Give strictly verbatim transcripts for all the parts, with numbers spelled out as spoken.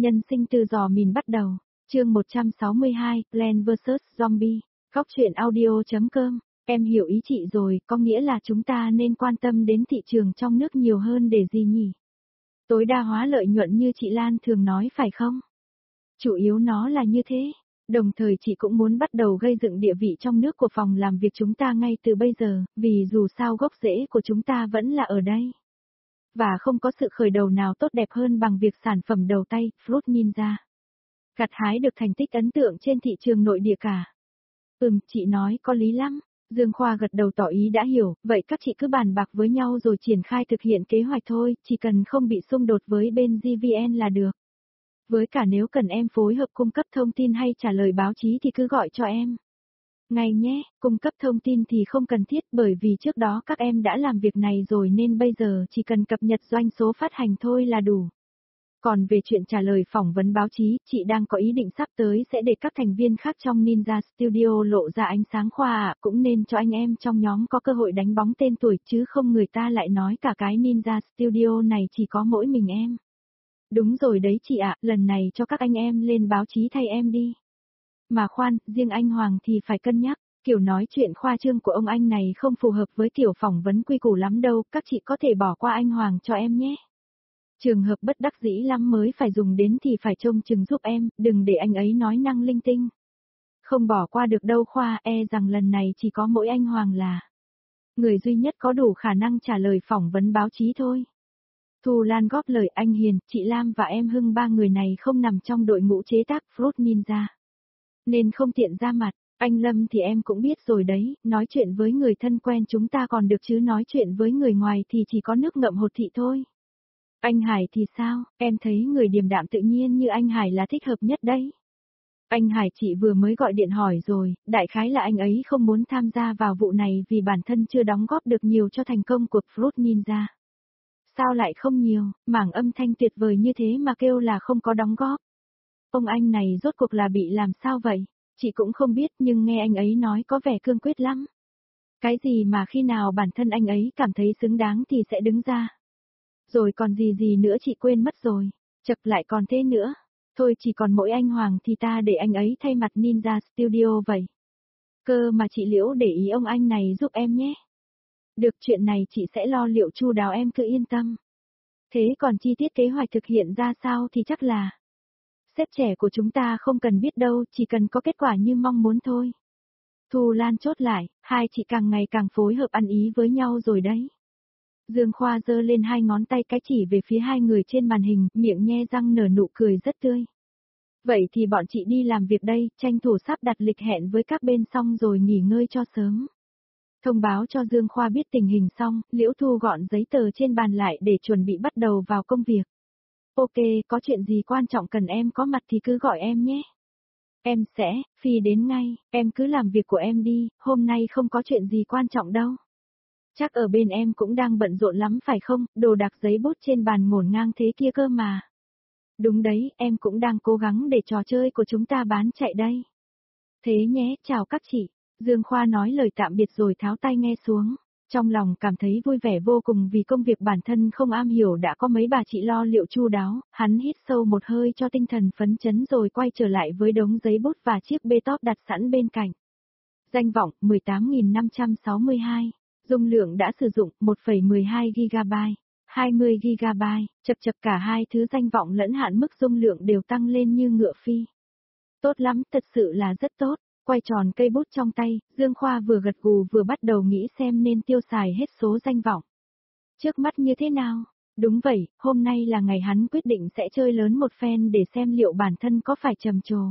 Nhân sinh từ giò mìn bắt đầu, chương một trăm sáu mươi hai, Plants vs Zombie, Góc truyện audio chấm com, em hiểu ý chị rồi, có nghĩa là chúng ta nên quan tâm đến thị trường trong nước nhiều hơn để gì nhỉ? Tối đa hóa lợi nhuận như chị Lan thường nói phải không? Chủ yếu nó là như thế. Đồng thời chị cũng muốn bắt đầu gây dựng địa vị trong nước của phòng làm việc chúng ta ngay từ bây giờ, vì dù sao gốc rễ của chúng ta vẫn là ở đây. Và không có sự khởi đầu nào tốt đẹp hơn bằng việc sản phẩm đầu tay, Fruit Ninja. Gặt hái được thành tích ấn tượng trên thị trường nội địa cả. Ừm, chị nói có lý lắm. Dương Khoa gật đầu tỏ ý đã hiểu, vậy các chị cứ bàn bạc với nhau rồi triển khai thực hiện kế hoạch thôi, chỉ cần không bị xung đột với bên giê vê en là được. Với cả nếu cần em phối hợp cung cấp thông tin hay trả lời báo chí thì cứ gọi cho em. Ngay nhé, cung cấp thông tin thì không cần thiết bởi vì trước đó các em đã làm việc này rồi nên bây giờ chỉ cần cập nhật doanh số phát hành thôi là đủ. Còn về chuyện trả lời phỏng vấn báo chí, chị đang có ý định sắp tới sẽ để các thành viên khác trong Ninja Studio lộ ra ánh sáng Khoa ạ, cũng nên cho anh em trong nhóm có cơ hội đánh bóng tên tuổi chứ không người ta lại nói cả cái Ninja Studio này chỉ có mỗi mình em. Đúng rồi đấy chị ạ, lần này cho các anh em lên báo chí thay em đi. Mà khoan, riêng anh Hoàng thì phải cân nhắc, kiểu nói chuyện khoa trương của ông anh này không phù hợp với kiểu phỏng vấn quy củ lắm đâu, các chị có thể bỏ qua anh Hoàng cho em nhé. Trường hợp bất đắc dĩ lắm mới phải dùng đến thì phải trông chừng giúp em, đừng để anh ấy nói năng linh tinh. Không bỏ qua được đâu Khoa, e rằng lần này chỉ có mỗi anh Hoàng là người duy nhất có đủ khả năng trả lời phỏng vấn báo chí thôi. Thu Lan góp lời anh Hiền, chị Lam và em Hưng ba người này không nằm trong đội ngũ chế tác Fruit Ninja. Nên không tiện ra mặt, anh Lâm thì em cũng biết rồi đấy, nói chuyện với người thân quen chúng ta còn được chứ nói chuyện với người ngoài thì chỉ có nước ngậm hột thị thôi. Anh Hải thì sao, em thấy người điềm đạm tự nhiên như anh Hải là thích hợp nhất đấy. Anh Hải chị vừa mới gọi điện hỏi rồi, đại khái là anh ấy không muốn tham gia vào vụ này vì bản thân chưa đóng góp được nhiều cho thành công của Fruit Ninja. Sao lại không nhiều, mảng âm thanh tuyệt vời như thế mà kêu là không có đóng góp. Ông anh này rốt cuộc là bị làm sao vậy? Chị cũng không biết nhưng nghe anh ấy nói có vẻ cương quyết lắm. Cái gì mà khi nào bản thân anh ấy cảm thấy xứng đáng thì sẽ đứng ra. Rồi còn gì gì nữa chị quên mất rồi. Chật lại còn thế nữa. Thôi chỉ còn mỗi anh Hoàng thì ta để anh ấy thay mặt Ninja Studio vậy. Cơ mà chị Liễu để ý ông anh này giúp em nhé. Được chuyện này chị sẽ lo liệu chu đáo em cứ yên tâm. Thế còn chi tiết kế hoạch thực hiện ra sao thì chắc là sếp trẻ của chúng ta không cần biết đâu, chỉ cần có kết quả như mong muốn thôi. Thu Lan chốt lại, hai chị càng ngày càng phối hợp ăn ý với nhau rồi đấy. Dương Khoa giơ lên hai ngón tay cái chỉ về phía hai người trên màn hình, miệng nhe răng nở nụ cười rất tươi. Vậy thì bọn chị đi làm việc đây, tranh thủ sắp đặt lịch hẹn với các bên xong rồi nghỉ ngơi cho sớm. Thông báo cho Dương Khoa biết tình hình xong, Liễu Thu gọn giấy tờ trên bàn lại để chuẩn bị bắt đầu vào công việc. Ok, có chuyện gì quan trọng cần em có mặt thì cứ gọi em nhé. Em sẽ, Phi đến ngay, em cứ làm việc của em đi, hôm nay không có chuyện gì quan trọng đâu. Chắc ở bên em cũng đang bận rộn lắm phải không, đồ đạc giấy bút trên bàn ngổn ngang thế kia cơ mà. Đúng đấy, em cũng đang cố gắng để trò chơi của chúng ta bán chạy đây. Thế nhé, chào các chị. Dương Khoa nói lời tạm biệt rồi tháo tai nghe xuống. Trong lòng cảm thấy vui vẻ vô cùng vì công việc bản thân không am hiểu đã có mấy bà chị lo liệu chu đáo, hắn hít sâu một hơi cho tinh thần phấn chấn rồi quay trở lại với đống giấy bút và chiếc bê tóp đặt sẵn bên cạnh. Danh vọng mười tám nghìn năm trăm sáu mươi hai, dung lượng đã sử dụng một phẩy mười hai gi-ga-bai, hai mươi gi-ga-bai, chập chập cả hai thứ danh vọng lẫn hạn mức dung lượng đều tăng lên như ngựa phi. Tốt lắm, thật sự là rất tốt. Quay tròn cây bút trong tay, Dương Khoa vừa gật gù vừa bắt đầu nghĩ xem nên tiêu xài hết số danh vọng. Trước mắt như thế nào? Đúng vậy, hôm nay là ngày hắn quyết định sẽ chơi lớn một phen để xem liệu bản thân có phải trầm trồ.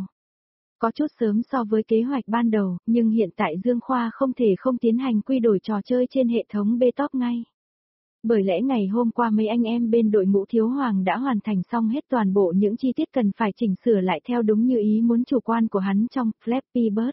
Có chút sớm so với kế hoạch ban đầu, nhưng hiện tại Dương Khoa không thể không tiến hành quy đổi trò chơi trên hệ thống bê tóp ngay. Bởi lẽ ngày hôm qua mấy anh em bên đội ngũ Thiếu Hoàng đã hoàn thành xong hết toàn bộ những chi tiết cần phải chỉnh sửa lại theo đúng như ý muốn chủ quan của hắn trong Flappy Bird.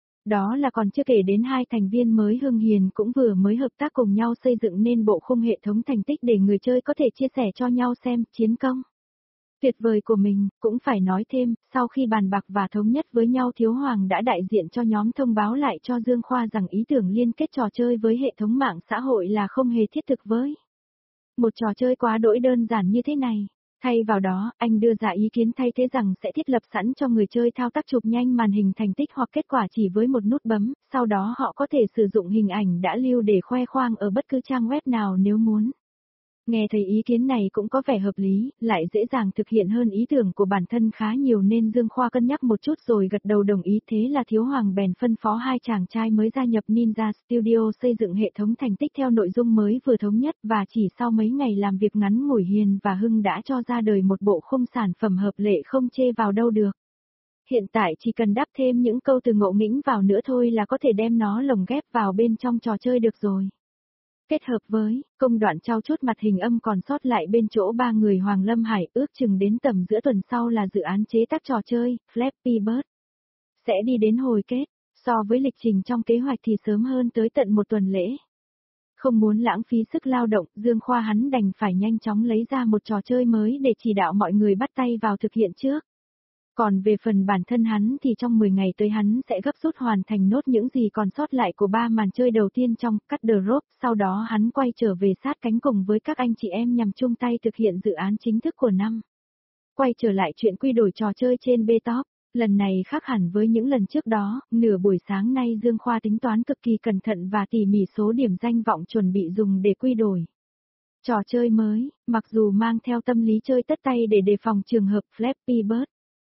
Đó là còn chưa kể đến hai thành viên mới Hưng Hiền cũng vừa mới hợp tác cùng nhau xây dựng nên bộ khung hệ thống thành tích để người chơi có thể chia sẻ cho nhau xem chiến công tuyệt vời của mình. Cũng phải nói thêm, sau khi bàn bạc và thống nhất với nhau Thiếu Hoàng đã đại diện cho nhóm thông báo lại cho Dương Khoa rằng ý tưởng liên kết trò chơi với hệ thống mạng xã hội là không hề thiết thực với một trò chơi quá đỗi đơn giản như thế này. Thay vào đó, anh đưa ra ý kiến thay thế rằng sẽ thiết lập sẵn cho người chơi thao tác chụp nhanh màn hình thành tích hoặc kết quả chỉ với một nút bấm, sau đó họ có thể sử dụng hình ảnh đã lưu để khoe khoang ở bất cứ trang web nào nếu muốn. Nghe thấy ý kiến này cũng có vẻ hợp lý, lại dễ dàng thực hiện hơn ý tưởng của bản thân khá nhiều nên Dương Khoa cân nhắc một chút rồi gật đầu đồng ý. Thế là Thiếu Hoàng bèn phân phó hai chàng trai mới gia nhập Ninja Studio xây dựng hệ thống thành tích theo nội dung mới vừa thống nhất và chỉ sau mấy ngày làm việc ngắn ngủi Hiền và Hưng đã cho ra đời một bộ khung sản phẩm hợp lệ không chê vào đâu được. Hiện tại chỉ cần đắp thêm những câu từ ngộ nghĩnh vào nữa thôi là có thể đem nó lồng ghép vào bên trong trò chơi được rồi. Kết hợp với công đoạn trau chuốt mặt hình âm còn sót lại bên chỗ ba người Hoàng Lâm Hải, ước chừng đến tầm giữa tuần sau là dự án chế tác trò chơi Flappy Bird sẽ đi đến hồi kết, so với lịch trình trong kế hoạch thì sớm hơn tới tận một tuần lễ. Không muốn lãng phí sức lao động, Dương Khoa hắn đành phải nhanh chóng lấy ra một trò chơi mới để chỉ đạo mọi người bắt tay vào thực hiện trước. Còn về phần bản thân hắn thì trong mười ngày tới hắn sẽ gấp rút hoàn thành nốt những gì còn sót lại của ba màn chơi đầu tiên trong Cut the Rope, sau đó hắn quay trở về sát cánh cùng với các anh chị em nhằm chung tay thực hiện dự án chính thức của năm. Quay trở lại chuyện quy đổi trò chơi trên B-Top, lần này khác hẳn với những lần trước đó, nửa buổi sáng nay Dương Khoa tính toán cực kỳ cẩn thận và tỉ mỉ số điểm danh vọng chuẩn bị dùng để quy đổi. Trò chơi mới, mặc dù mang theo tâm lý chơi tất tay để đề phòng trường hợp Flappy Bird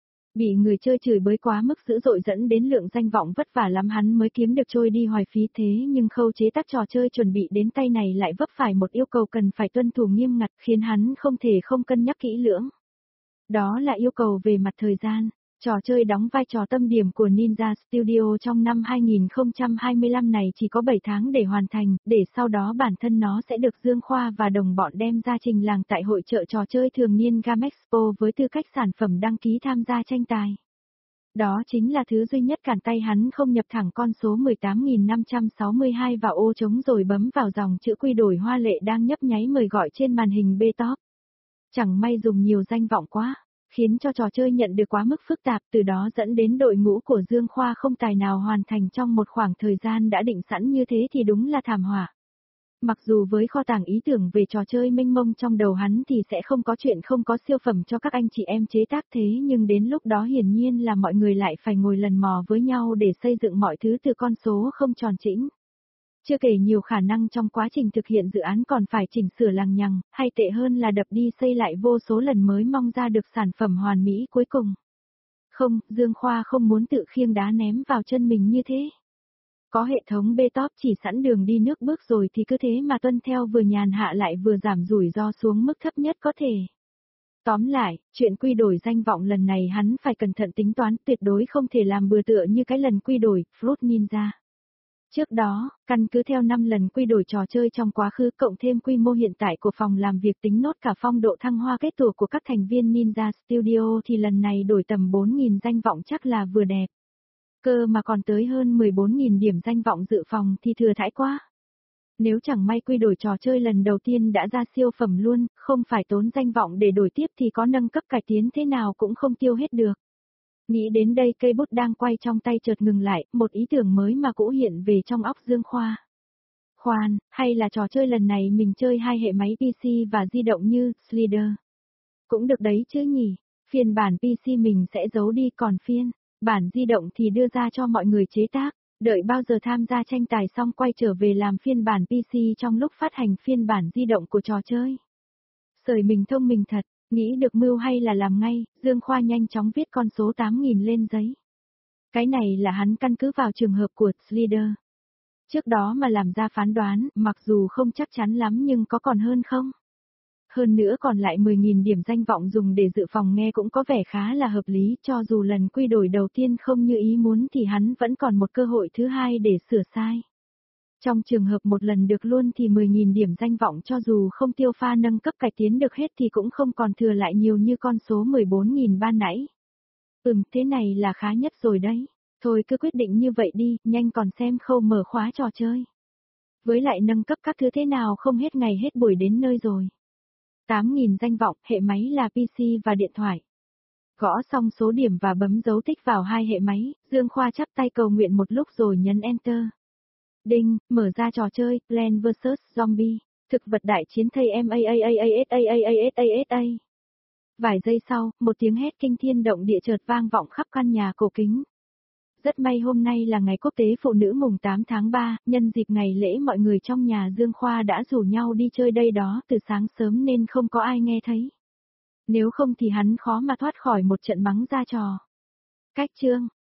bị người chơi chửi bới quá mức dữ dội dẫn đến lượng danh vọng vất vả lắm hắn mới kiếm được trôi đi hoài phí, thế nhưng khâu chế tác trò chơi chuẩn bị đến tay này lại vấp phải một yêu cầu cần phải tuân thủ nghiêm ngặt khiến hắn không thể không cân nhắc kỹ lưỡng. Đó là yêu cầu về mặt thời gian. Trò chơi đóng vai trò tâm điểm của Ninja Studio trong năm hai không hai lăm này chỉ có bảy tháng để hoàn thành, để sau đó bản thân nó sẽ được Dương Khoa và đồng bọn đem ra trình làng tại hội chợ trò chơi thường niên Gamexpo với tư cách sản phẩm đăng ký tham gia tranh tài. Đó chính là thứ duy nhất cản tay hắn không nhập thẳng con số mười tám nghìn năm trăm sáu mươi hai vào ô trống rồi bấm vào dòng chữ quy đổi hoa lệ đang nhấp nháy mời gọi trên màn hình B-Top. Chẳng may dùng nhiều danh vọng quá, khiến cho trò chơi nhận được quá mức phức tạp, từ đó dẫn đến đội ngũ của Dương Khoa không tài nào hoàn thành trong một khoảng thời gian đã định sẵn như thế thì đúng là thảm họa. Mặc dù với kho tàng ý tưởng về trò chơi mênh mông trong đầu hắn thì sẽ không có chuyện không có siêu phẩm cho các anh chị em chế tác, thế nhưng đến lúc đó hiển nhiên là mọi người lại phải ngồi lần mò với nhau để xây dựng mọi thứ từ con số không tròn chỉnh. Chưa kể nhiều khả năng trong quá trình thực hiện dự án còn phải chỉnh sửa lằng nhằng, hay tệ hơn là đập đi xây lại vô số lần mới mong ra được sản phẩm hoàn mỹ cuối cùng. Không, Dương Khoa không muốn tự khiêng đá ném vào chân mình như thế. Có hệ thống B-Top chỉ sẵn đường đi nước bước rồi thì cứ thế mà tuân theo, vừa nhàn hạ lại vừa giảm rủi ro xuống mức thấp nhất có thể. Tóm lại, chuyện quy đổi danh vọng lần này hắn phải cẩn thận tính toán, tuyệt đối không thể làm bừa tựa như cái lần quy đổi Fruit Ninja. Trước đó, căn cứ theo năm lần quy đổi trò chơi trong quá khứ cộng thêm quy mô hiện tại của phòng làm việc tính nốt cả phong độ thăng hoa kết tủa của các thành viên Ninja Studio thì lần này đổi tầm bốn nghìn danh vọng chắc là vừa đẹp. Cơ mà còn tới hơn mười bốn nghìn điểm danh vọng dự phòng thì thừa thãi quá. Nếu chẳng may quy đổi trò chơi lần đầu tiên đã ra siêu phẩm luôn, không phải tốn danh vọng để đổi tiếp thì có nâng cấp cải tiến thế nào cũng không tiêu hết được. Nghĩ đến đây cây bút đang quay trong tay chợt ngừng lại, một ý tưởng mới mà cũ hiện về trong óc Dương Khoa. Khoan, hay là trò chơi lần này mình chơi hai hệ máy pê xê và di động như Slider. Cũng được đấy chứ nhỉ, phiên bản pê xê mình sẽ giấu đi còn phiên bản di động thì đưa ra cho mọi người chế tác, đợi bao giờ tham gia tranh tài xong quay trở về làm phiên bản pê xê trong lúc phát hành phiên bản di động của trò chơi. Sởi mình thông minh thật. Nghĩ được mưu hay là làm ngay, Dương Khoa nhanh chóng viết con số tám nghìn lên giấy. Cái này là hắn căn cứ vào trường hợp của Slider. Trước đó mà làm ra phán đoán, mặc dù không chắc chắn lắm nhưng có còn hơn không? Hơn nữa còn lại mười nghìn điểm danh vọng dùng để dự phòng nghe cũng có vẻ khá là hợp lý, cho dù lần quy đổi đầu tiên không như ý muốn thì hắn vẫn còn một cơ hội thứ hai để sửa sai. Trong trường hợp một lần được luôn thì mười nghìn điểm danh vọng cho dù không tiêu pha nâng cấp cải tiến được hết thì cũng không còn thừa lại nhiều như con số mười bốn nghìn ban nãy. Ừm, thế này là khá nhất rồi đấy. Thôi cứ quyết định như vậy đi, nhanh còn xem khâu mở khóa trò chơi. Với lại nâng cấp các thứ thế nào không hết ngày hết buổi đến nơi rồi. tám nghìn danh vọng, hệ máy là pê xê và điện thoại. Gõ xong số điểm và bấm dấu tích vào hai hệ máy, Dương Khoa chắp tay cầu nguyện một lúc rồi nhấn Enter. Đinh, mở ra trò chơi, Plants vs Zombie, thực vật đại chiến thây em a a a a s a a a s a s a. Vài giây sau, một tiếng hét kinh thiên động địa chợt vang vọng khắp căn nhà cổ kính. Rất may hôm nay là ngày quốc tế phụ nữ mùng tám tháng ba, nhân dịp ngày lễ mọi người trong nhà Dương Khoa đã rủ nhau đi chơi đây đó từ sáng sớm nên không có ai nghe thấy. Nếu không thì hắn khó mà thoát khỏi một trận mắng ra trò. Cách chương